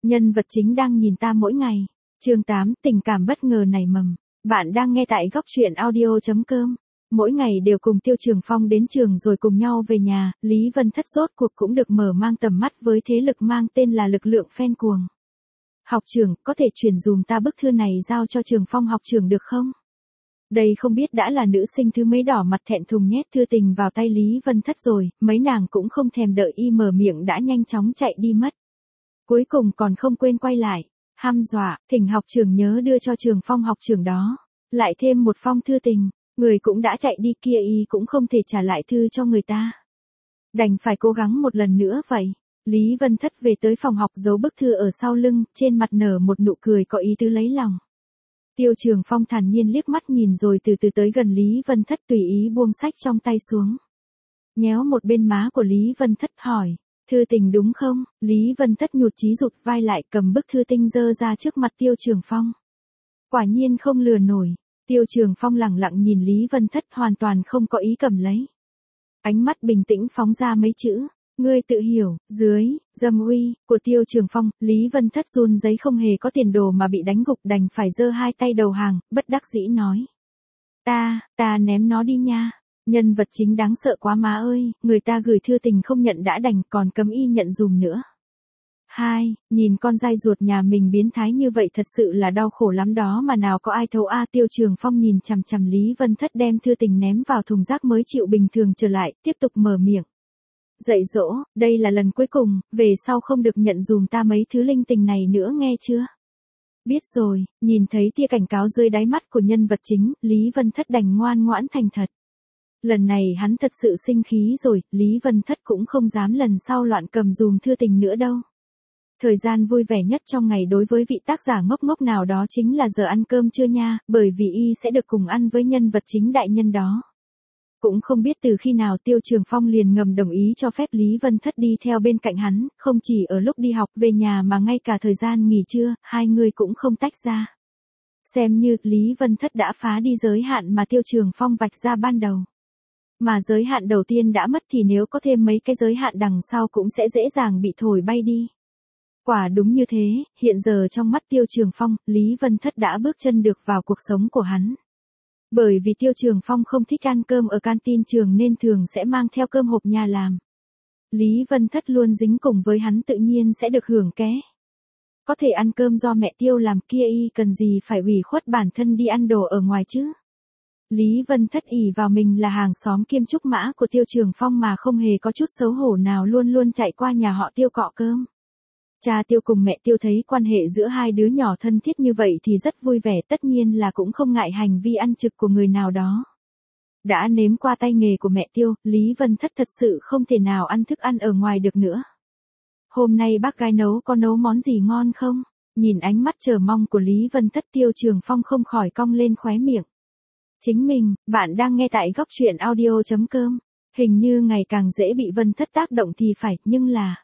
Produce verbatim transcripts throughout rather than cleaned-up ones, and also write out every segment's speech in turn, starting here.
Nhân vật chính đang nhìn ta mỗi ngày. Chương tám, tình cảm bất ngờ nảy mầm. Bạn đang nghe tại góc truyện audio chấm com. Mỗi ngày đều cùng Tiêu Trường Phong đến trường rồi cùng nhau về nhà, Lý Vân Thất rốt cuộc cũng được mở mang tầm mắt với thế lực mang tên là lực lượng fan cuồng. Học trưởng, có thể chuyển dùm ta bức thư này giao cho Trường Phong học trưởng được không? Đây không biết đã là nữ sinh thứ mấy đỏ mặt thẹn thùng nhét thư tình vào tay Lý Vân Thất rồi, mấy nàng cũng không thèm đợi y mở miệng đã nhanh chóng chạy đi mất. Cuối cùng còn không quên quay lại, hăm dọa, thỉnh học trưởng nhớ đưa cho Trường Phong học trưởng đó, lại thêm một phong thư tình, người cũng đã chạy đi kia y cũng không thể trả lại thư cho người ta. Đành phải cố gắng một lần nữa vậy. Lý Vân Thất về tới phòng học giấu bức thư ở sau lưng, trên mặt nở một nụ cười có ý tứ lấy lòng. Tiêu Trường Phong thản nhiên liếc mắt nhìn rồi từ từ tới gần Lý Vân Thất tùy ý buông sách trong tay xuống. Nhéo một bên má của Lý Vân Thất hỏi, thư tình đúng không? Lý Vân Thất nhụt chí rụt vai lại cầm bức thư tinh dơ ra trước mặt Tiêu Trường Phong. Quả nhiên không lừa nổi. Tiêu Trường Phong lẳng lặng nhìn Lý Vân Thất hoàn toàn không có ý cầm lấy. Ánh mắt bình tĩnh phóng ra mấy chữ. Ngươi tự hiểu, dưới, dâm uy, của Tiêu Trường Phong, Lý Vân Thất run giấy không hề có tiền đồ mà bị đánh gục đành phải giơ hai tay đầu hàng, bất đắc dĩ nói. Ta, ta ném nó đi nha. Nhân vật chính đáng sợ quá má ơi, người ta gửi thư tình không nhận đã đành còn cấm y nhận dùm nữa. Hai, nhìn con dai ruột nhà mình biến thái như vậy thật sự là đau khổ lắm đó mà nào có ai thấu a. Tiêu Trường Phong nhìn chằm chằm Lý Vân Thất đem thư tình ném vào thùng rác mới chịu bình thường trở lại, tiếp tục mở miệng. Dạy dỗ, đây là lần cuối cùng, về sau không được nhận dùm ta mấy thứ linh tình này nữa nghe chưa? Biết rồi, nhìn thấy tia cảnh cáo dưới đáy mắt của nhân vật chính, Lý Vân Thất đành ngoan ngoãn thành thật. Lần này hắn thật sự sinh khí rồi, Lý Vân Thất cũng không dám lần sau loạn cầm dùm thư tình nữa đâu. Thời gian vui vẻ nhất trong ngày đối với vị tác giả ngốc ngốc nào đó chính là giờ ăn cơm trưa nha, bởi vì y sẽ được cùng ăn với nhân vật chính đại nhân đó. Cũng không biết từ khi nào Tiêu Trường Phong liền ngầm đồng ý cho phép Lý Vân Thất đi theo bên cạnh hắn, không chỉ ở lúc đi học về nhà mà ngay cả thời gian nghỉ trưa, hai người cũng không tách ra. Xem như Lý Vân Thất đã phá đi giới hạn mà Tiêu Trường Phong vạch ra ban đầu. Mà giới hạn đầu tiên đã mất thì nếu có thêm mấy cái giới hạn đằng sau cũng sẽ dễ dàng bị thổi bay đi. Quả đúng như thế, hiện giờ trong mắt Tiêu Trường Phong, Lý Vân Thất đã bước chân được vào cuộc sống của hắn. Bởi vì Tiêu Trường Phong không thích ăn cơm ở canteen trường nên thường sẽ mang theo cơm hộp nhà làm. Lý Vân Thất luôn dính cùng với hắn tự nhiên sẽ được hưởng ké. Có thể ăn cơm do mẹ Tiêu làm kia y cần gì phải ủy khuất bản thân đi ăn đồ ở ngoài chứ. Lý Vân Thất ỷ vào mình là hàng xóm kiêm trúc mã của Tiêu Trường Phong mà không hề có chút xấu hổ nào luôn luôn chạy qua nhà họ Tiêu cọ cơm. Cha Tiêu cùng mẹ Tiêu thấy quan hệ giữa hai đứa nhỏ thân thiết như vậy thì rất vui vẻ, tất nhiên là cũng không ngại hành vi ăn trực của người nào đó. Đã nếm qua tay nghề của mẹ Tiêu, Lý Vân Thất thật sự không thể nào ăn thức ăn ở ngoài được nữa. Hôm nay bác gái nấu có nấu món gì ngon không? Nhìn ánh mắt chờ mong của Lý Vân Thất, Tiêu Trường Phong không khỏi cong lên khóe miệng. Chính mình, bạn đang nghe tại góc truyện audio chấm com. Hình như ngày càng dễ bị Vân Thất tác động thì phải, nhưng là...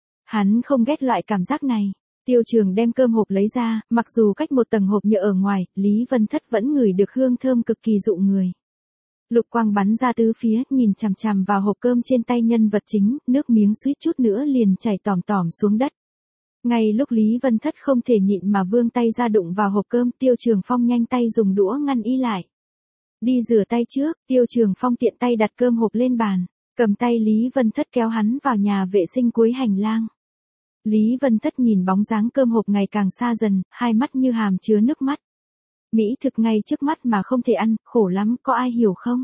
Hắn không ghét loại cảm giác này. Tiêu Trường đem cơm hộp lấy ra, mặc dù cách một tầng hộp nhựa ở ngoài, Lý Vân Thất vẫn ngửi được hương thơm cực kỳ dụ người. Lục quang bắn ra tứ phía, nhìn chằm chằm vào hộp cơm trên tay nhân vật chính, nước miếng suýt chút nữa liền chảy tỏm tỏm xuống đất. Ngay lúc Lý Vân Thất không thể nhịn mà vươn tay ra đụng vào hộp cơm, Tiêu Trường Phong nhanh tay dùng đũa ngăn y lại. Đi rửa tay trước, Tiêu Trường Phong tiện tay đặt cơm hộp lên bàn, cầm tay Lý Vân Thất kéo hắn vào nhà vệ sinh cuối hành lang. Lý Vân Thất nhìn bóng dáng cơm hộp ngày càng xa dần, hai mắt như hàm chứa nước mắt. Mỹ thực ngay trước mắt mà không thể ăn, khổ lắm, có ai hiểu không?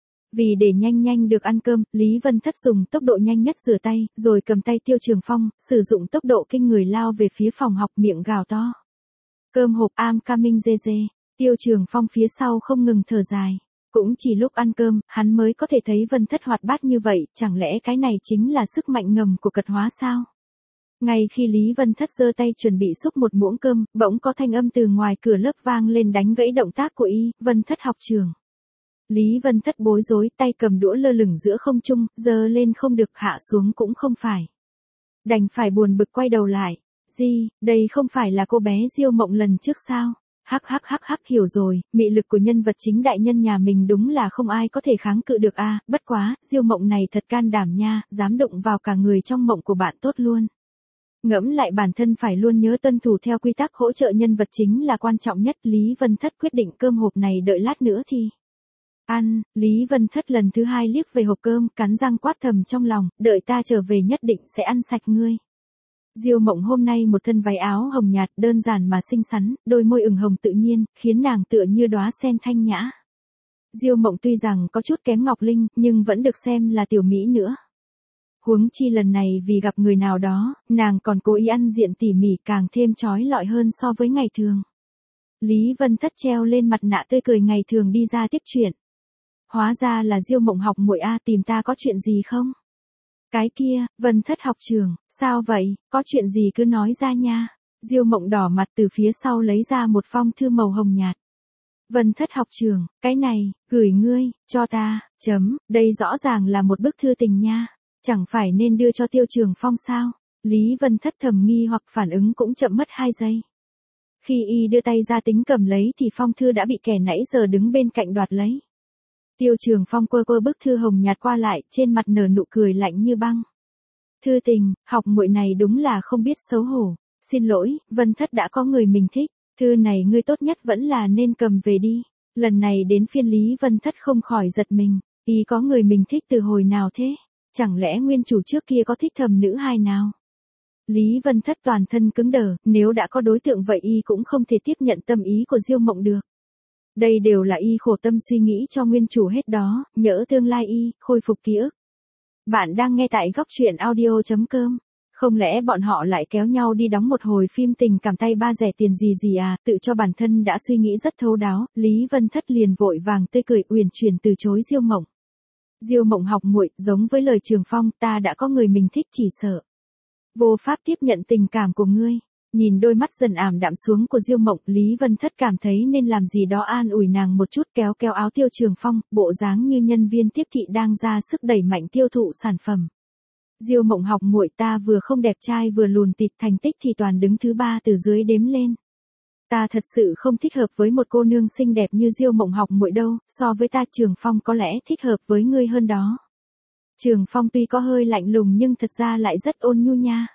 Vì để nhanh nhanh được ăn cơm, Lý Vân Thất dùng tốc độ nhanh nhất rửa tay, rồi cầm tay Tiêu Trường Phong, sử dụng tốc độ kinh người lao về phía phòng học miệng gào to. Cơm hộp I'm coming dê dê. Tiêu Trường Phong phía sau không ngừng thở dài. Cũng chỉ lúc ăn cơm, hắn mới có thể thấy Vân Thất hoạt bát như vậy, chẳng lẽ cái này chính là sức mạnh ngầm của cật hóa sao? Ngay khi Lý Vân Thất giơ tay chuẩn bị xúc một muỗng cơm, bỗng có thanh âm từ ngoài cửa lớp vang lên đánh gãy động tác của y, Vân Thất học trường. Lý Vân Thất bối rối, tay cầm đũa lơ lửng giữa không trung, giơ lên không được, hạ xuống cũng không phải. Đành phải buồn bực quay đầu lại. Gì, đây không phải là cô bé Diêu Mộng lần trước sao? Hắc hắc hắc hắc, hiểu rồi, mị lực của nhân vật chính đại nhân nhà mình đúng là không ai có thể kháng cự được a, bất quá, Diêu Mộng này thật can đảm nha, dám đụng vào cả người trong mộng của bạn tốt luôn. Ngẫm lại bản thân phải luôn nhớ tuân thủ theo quy tắc, hỗ trợ nhân vật chính là quan trọng nhất. Lý Vân Thất quyết định cơm hộp này đợi lát nữa thì ăn. Lý Vân Thất lần thứ hai liếc về hộp cơm, cắn răng quát thầm trong lòng, đợi ta trở về nhất định sẽ ăn sạch ngươi. Diêu Mộng hôm nay một thân váy áo hồng nhạt, đơn giản mà xinh xắn, đôi môi ửng hồng tự nhiên, khiến nàng tựa như đóa sen thanh nhã. Diêu Mộng tuy rằng có chút kém Ngọc Linh, nhưng vẫn được xem là tiểu mỹ nữa. Huống chi lần này vì gặp người nào đó, nàng còn cố ý ăn diện tỉ mỉ, càng thêm chói lọi hơn so với ngày thường. Lý Vân Thất treo lên mặt nạ tươi cười ngày thường đi ra tiếp chuyện. Hóa ra là Diêu Mộng học muội a, tìm ta có chuyện gì không? Cái kia, Vân Thất học trưởng, sao vậy, có chuyện gì cứ nói ra nha. Diêu Mộng đỏ mặt từ phía sau lấy ra một phong thư màu hồng nhạt. Vân Thất học trưởng, cái này, gửi ngươi, cho ta, chấm, đây rõ ràng là một bức thư tình nha. Chẳng phải nên đưa cho Tiêu Trường Phong sao? Lý Vân Thất thầm nghi hoặc phản ứng cũng chậm mất hai giây. Khi y đưa tay ra tính cầm lấy thì phong thư đã bị kẻ nãy giờ đứng bên cạnh đoạt lấy. Tiêu Trường Phong quơ quơ bức thư hồng nhạt qua lại, trên mặt nở nụ cười lạnh như băng. Thư tình, học muội này đúng là không biết xấu hổ. Xin lỗi, Vân Thất đã có người mình thích. Thư này ngươi tốt nhất vẫn là nên cầm về đi. Lần này đến phiên Lý Vân Thất không khỏi giật mình. Y có người mình thích từ hồi nào thế? Chẳng lẽ nguyên chủ trước kia có thích thầm nữ hài nào? Lý Vân Thất toàn thân cứng đờ, nếu đã có đối tượng vậy y cũng không thể tiếp nhận tâm ý của Diêu Mộng được. Đây đều là y khổ tâm suy nghĩ cho nguyên chủ hết đó, nhỡ tương lai y, khôi phục ký ức. Bạn đang nghe tại góc truyện audio chấm com. Không lẽ bọn họ lại kéo nhau đi đóng một hồi phim tình cảm tay ba rẻ tiền gì gì à, tự cho bản thân đã suy nghĩ rất thấu đáo, Lý Vân Thất liền vội vàng tươi cười uyển chuyển từ chối Diêu Mộng. Diêu Mộng học muội, giống với lời Trường Phong, ta đã có người mình thích, chỉ sợ vô pháp tiếp nhận tình cảm của ngươi. Nhìn đôi mắt dần ảm đạm xuống của Diêu Mộng, Lý Vân Thất cảm thấy nên làm gì đó an ủi nàng một chút, kéo kéo áo Tiêu Trường Phong, bộ dáng như nhân viên tiếp thị đang ra sức đẩy mạnh tiêu thụ sản phẩm. Diêu Mộng học muội, ta vừa không đẹp trai vừa lùn tịt, thành tích thì toàn đứng thứ ba từ dưới đếm lên. Ta thật sự không thích hợp với một cô nương xinh đẹp như Diêu Mộng học muội đâu, so với ta Trường Phong có lẽ thích hợp với ngươi hơn đó. Trường Phong tuy có hơi lạnh lùng nhưng thật ra lại rất ôn nhu nha.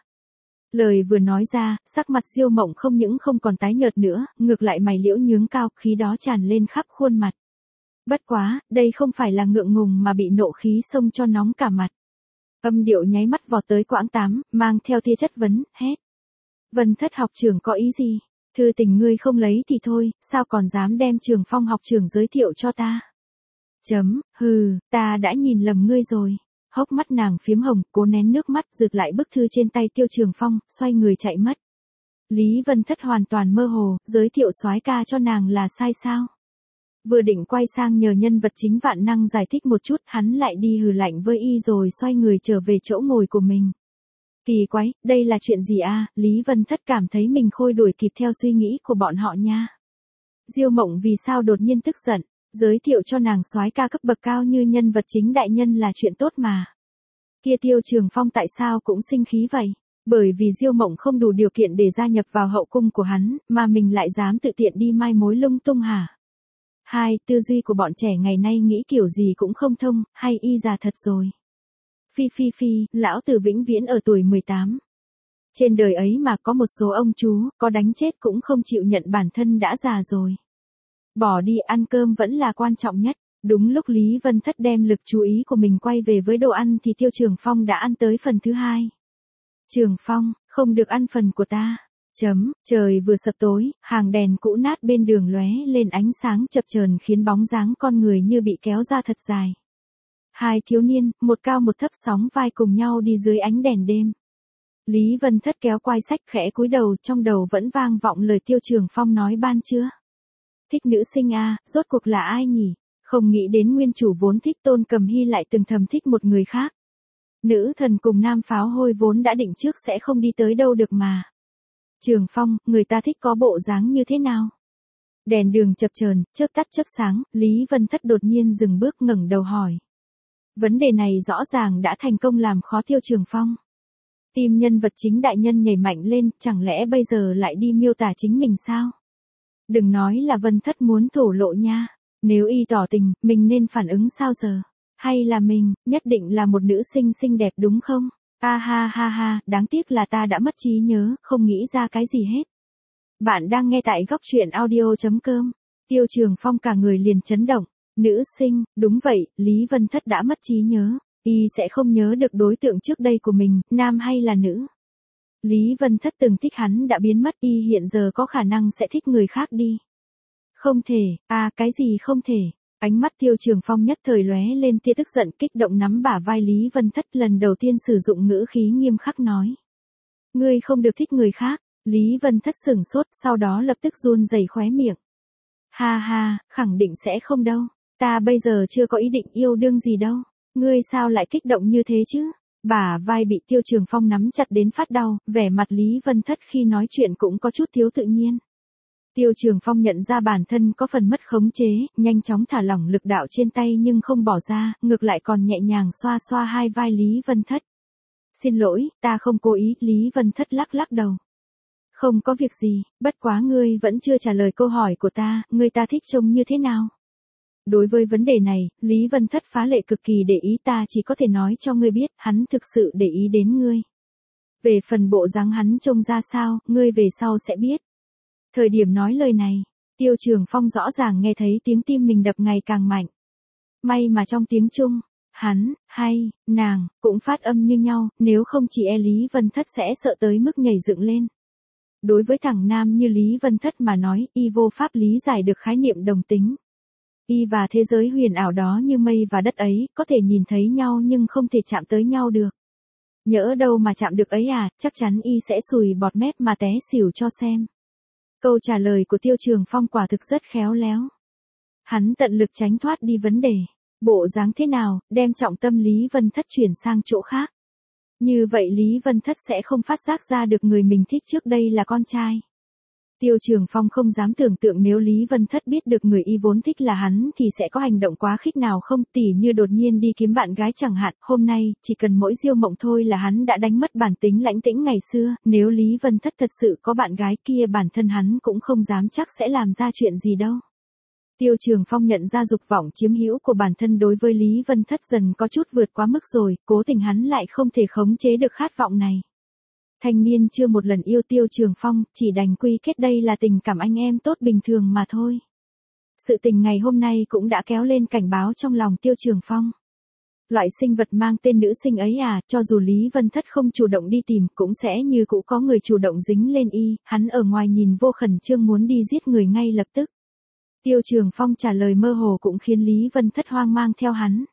Lời vừa nói ra, sắc mặt Diêu Mộng không những không còn tái nhợt nữa, ngược lại mày liễu nhướng cao, khí đó tràn lên khắp khuôn mặt. Bất quá, đây không phải là ngượng ngùng mà bị nộ khí xông cho nóng cả mặt. Âm điệu nháy mắt vọt tới quãng tám, mang theo tia chất vấn, hét. Vân Thất học trưởng có ý gì? Thư tình ngươi không lấy thì thôi, sao còn dám đem Trường Phong học trưởng giới thiệu cho ta? Chấm, hừ, ta đã nhìn lầm ngươi rồi. Hốc mắt nàng phiếm hồng, cố nén nước mắt, giựt lại bức thư trên tay Tiêu Trường Phong, xoay người chạy mất. Lý Vân Thất hoàn toàn mơ hồ, giới thiệu soái ca cho nàng là sai sao? Vừa định quay sang nhờ nhân vật chính Vạn Năng giải thích một chút, hắn lại đi hừ lạnh với y rồi xoay người trở về chỗ ngồi của mình. Kỳ quái, đây là chuyện gì a? Lý Vân Thất cảm thấy mình khôi đuổi kịp theo suy nghĩ của bọn họ nha. Diêu Mộng vì sao đột nhiên tức giận? Giới thiệu cho nàng soái ca cấp bậc cao như nhân vật chính đại nhân là chuyện tốt mà. Kia Tiêu Trường Phong tại sao cũng sinh khí vậy? Bởi vì Diêu Mộng không đủ điều kiện để gia nhập vào hậu cung của hắn, mà mình lại dám tự tiện đi mai mối lung tung hả? Hai, tư duy của bọn trẻ ngày nay nghĩ kiểu gì cũng không thông, hay y già thật rồi. Phi phi phi, lão tử vĩnh viễn ở tuổi mười tám. Trên đời ấy mà có một số ông chú, có đánh chết cũng không chịu nhận bản thân đã già rồi. Bỏ đi, ăn cơm vẫn là quan trọng nhất. Đúng lúc Lý Vân Thất đem lực chú ý của mình quay về với đồ ăn thì Tiêu Trường Phong đã ăn tới phần thứ hai. Trường Phong, không được ăn phần của ta. Chấm, trời vừa sập tối, hàng đèn cũ nát bên đường lóe lên ánh sáng chập chờn khiến bóng dáng con người như bị kéo ra thật dài. Hai thiếu niên, một cao một thấp sóng vai cùng nhau đi dưới ánh đèn đêm. Lý Vân Thất kéo quai sách khẽ cúi đầu, trong đầu vẫn vang vọng lời Tiêu Trường Phong nói ban trưa. Thích nữ sinh a, rốt cuộc là ai nhỉ? Không nghĩ đến nguyên chủ vốn thích Tôn Cầm Hy lại từng thầm thích một người khác. Nữ thần cùng nam pháo hôi vốn đã định trước sẽ không đi tới đâu được mà. Trường Phong, người ta thích có bộ dáng như thế nào? Đèn đường chập chờn, chớp tắt chớp sáng, Lý Vân Thất đột nhiên dừng bước ngẩng đầu hỏi. Vấn đề này rõ ràng đã thành công làm khó Tiêu Trường Phong. Tim nhân vật chính đại nhân nhảy mạnh lên, chẳng lẽ bây giờ lại đi miêu tả chính mình sao? Đừng nói là Vân Thất muốn thổ lộ nha. Nếu y tỏ tình, mình nên phản ứng sao giờ? Hay là mình, nhất định là một nữ sinh xinh đẹp đúng không? A ha ha ha, đáng tiếc là ta đã mất trí nhớ, không nghĩ ra cái gì hết. Bạn đang nghe tại góc truyện audio.com. Tiêu Trường Phong cả người liền chấn động. Nữ sinh, đúng vậy, Lý Vân Thất đã mất trí nhớ. Y sẽ không nhớ được đối tượng trước đây của mình, nam hay là nữ. Lý Vân Thất từng thích hắn đã biến mất, y hiện giờ có khả năng sẽ thích người khác đi. Không thể, à cái gì không thể. Ánh mắt Tiêu Trường Phong nhất thời lóe lên tia tức giận, kích động nắm bả vai Lý Vân Thất, lần đầu tiên sử dụng ngữ khí nghiêm khắc nói. Ngươi không được thích người khác. Lý Vân Thất sửng sốt, sau đó lập tức run rẩy khóe miệng. Ha ha, khẳng định sẽ không đâu. Ta bây giờ chưa có ý định yêu đương gì đâu. Ngươi sao lại kích động như thế chứ? Bả vai bị Tiêu Trường Phong nắm chặt đến phát đau, vẻ mặt Lý Vân Thất khi nói chuyện cũng có chút thiếu tự nhiên. Tiêu Trường Phong nhận ra bản thân có phần mất khống chế, nhanh chóng thả lỏng lực đạo trên tay nhưng không bỏ ra, ngược lại còn nhẹ nhàng xoa xoa hai vai Lý Vân Thất. Xin lỗi, ta không cố ý, Lý Vân Thất lắc lắc đầu. Không có việc gì, bất quá ngươi vẫn chưa trả lời câu hỏi của ta, ngươi ta thích trông như thế nào? Đối với vấn đề này, Lý Vân Thất phá lệ cực kỳ để ý, ta chỉ có thể nói cho ngươi biết, hắn thực sự để ý đến ngươi. Về phần bộ dáng hắn trông ra sao, ngươi về sau sẽ biết. Thời điểm nói lời này, Tiêu Trường Phong rõ ràng nghe thấy tiếng tim mình đập ngày càng mạnh. May mà trong tiếng Trung, hắn, hay, nàng, cũng phát âm như nhau, nếu không chỉ e Lý Vân Thất sẽ sợ tới mức nhảy dựng lên. Đối với thằng nam như Lý Vân Thất mà nói, y vô pháp lý giải được khái niệm đồng tính. Y và thế giới huyền ảo đó như mây và đất ấy, có thể nhìn thấy nhau nhưng không thể chạm tới nhau được. Nhỡ đâu mà chạm được ấy à, chắc chắn y sẽ sùi bọt mép mà té xỉu cho xem. Câu trả lời của Tiêu Trường Phong quả thực rất khéo léo. Hắn tận lực tránh thoát đi vấn đề. Bộ dáng thế nào, đem trọng tâm Lý Vân Thất chuyển sang chỗ khác. Như vậy Lý Vân Thất sẽ không phát giác ra được người mình thích trước đây là con trai. Tiêu Trường Phong không dám tưởng tượng nếu Lý Vân Thất biết được người y vốn thích là hắn thì sẽ có hành động quá khích nào không, tỉ như đột nhiên đi kiếm bạn gái chẳng hạn, hôm nay, chỉ cần mỗi diêu mộng thôi là hắn đã đánh mất bản tính lãnh tĩnh ngày xưa, nếu Lý Vân Thất thật sự có bạn gái kia bản thân hắn cũng không dám chắc sẽ làm ra chuyện gì đâu. Tiêu Trường Phong nhận ra dục vọng chiếm hữu của bản thân đối với Lý Vân Thất dần có chút vượt quá mức rồi, cố tình hắn lại không thể khống chế được khát vọng này. Thanh niên chưa một lần yêu Tiêu Trường Phong, chỉ đành quy kết đây là tình cảm anh em tốt bình thường mà thôi. Sự tình ngày hôm nay cũng đã kéo lên cảnh báo trong lòng Tiêu Trường Phong. Loại sinh vật mang tên nữ sinh ấy à, cho dù Lý Vân Thất không chủ động đi tìm, cũng sẽ như cũ có người chủ động dính lên y, hắn ở ngoài nhìn vô khẩn trương muốn đi giết người ngay lập tức. Tiêu Trường Phong trả lời mơ hồ cũng khiến Lý Vân Thất hoang mang theo hắn.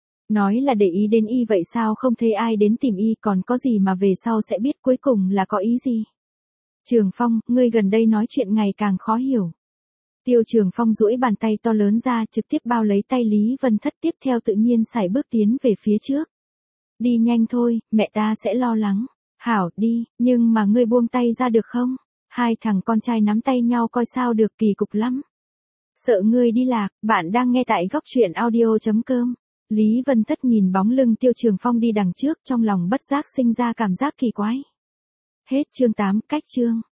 Nói là để ý đến y vậy sao không thấy ai đến tìm y, còn có gì mà về sau sẽ biết cuối cùng là có ý gì. Trường Phong, ngươi gần đây nói chuyện ngày càng khó hiểu. Tiêu Trường Phong duỗi bàn tay to lớn ra trực tiếp bao lấy tay Lý Vân Thất, tiếp theo tự nhiên sải bước tiến về phía trước. Đi nhanh thôi, mẹ ta sẽ lo lắng. Hảo, đi, nhưng mà ngươi buông tay ra được không? Hai thằng con trai nắm tay nhau coi sao được, kỳ cục lắm. Sợ ngươi đi lạc, bạn đang nghe tại góc truyện audio.com. Lý Vân Thất nhìn bóng lưng Tiêu Trường Phong đi đằng trước, trong lòng bất giác sinh ra cảm giác kỳ quái. Hết chương tám, cách chương.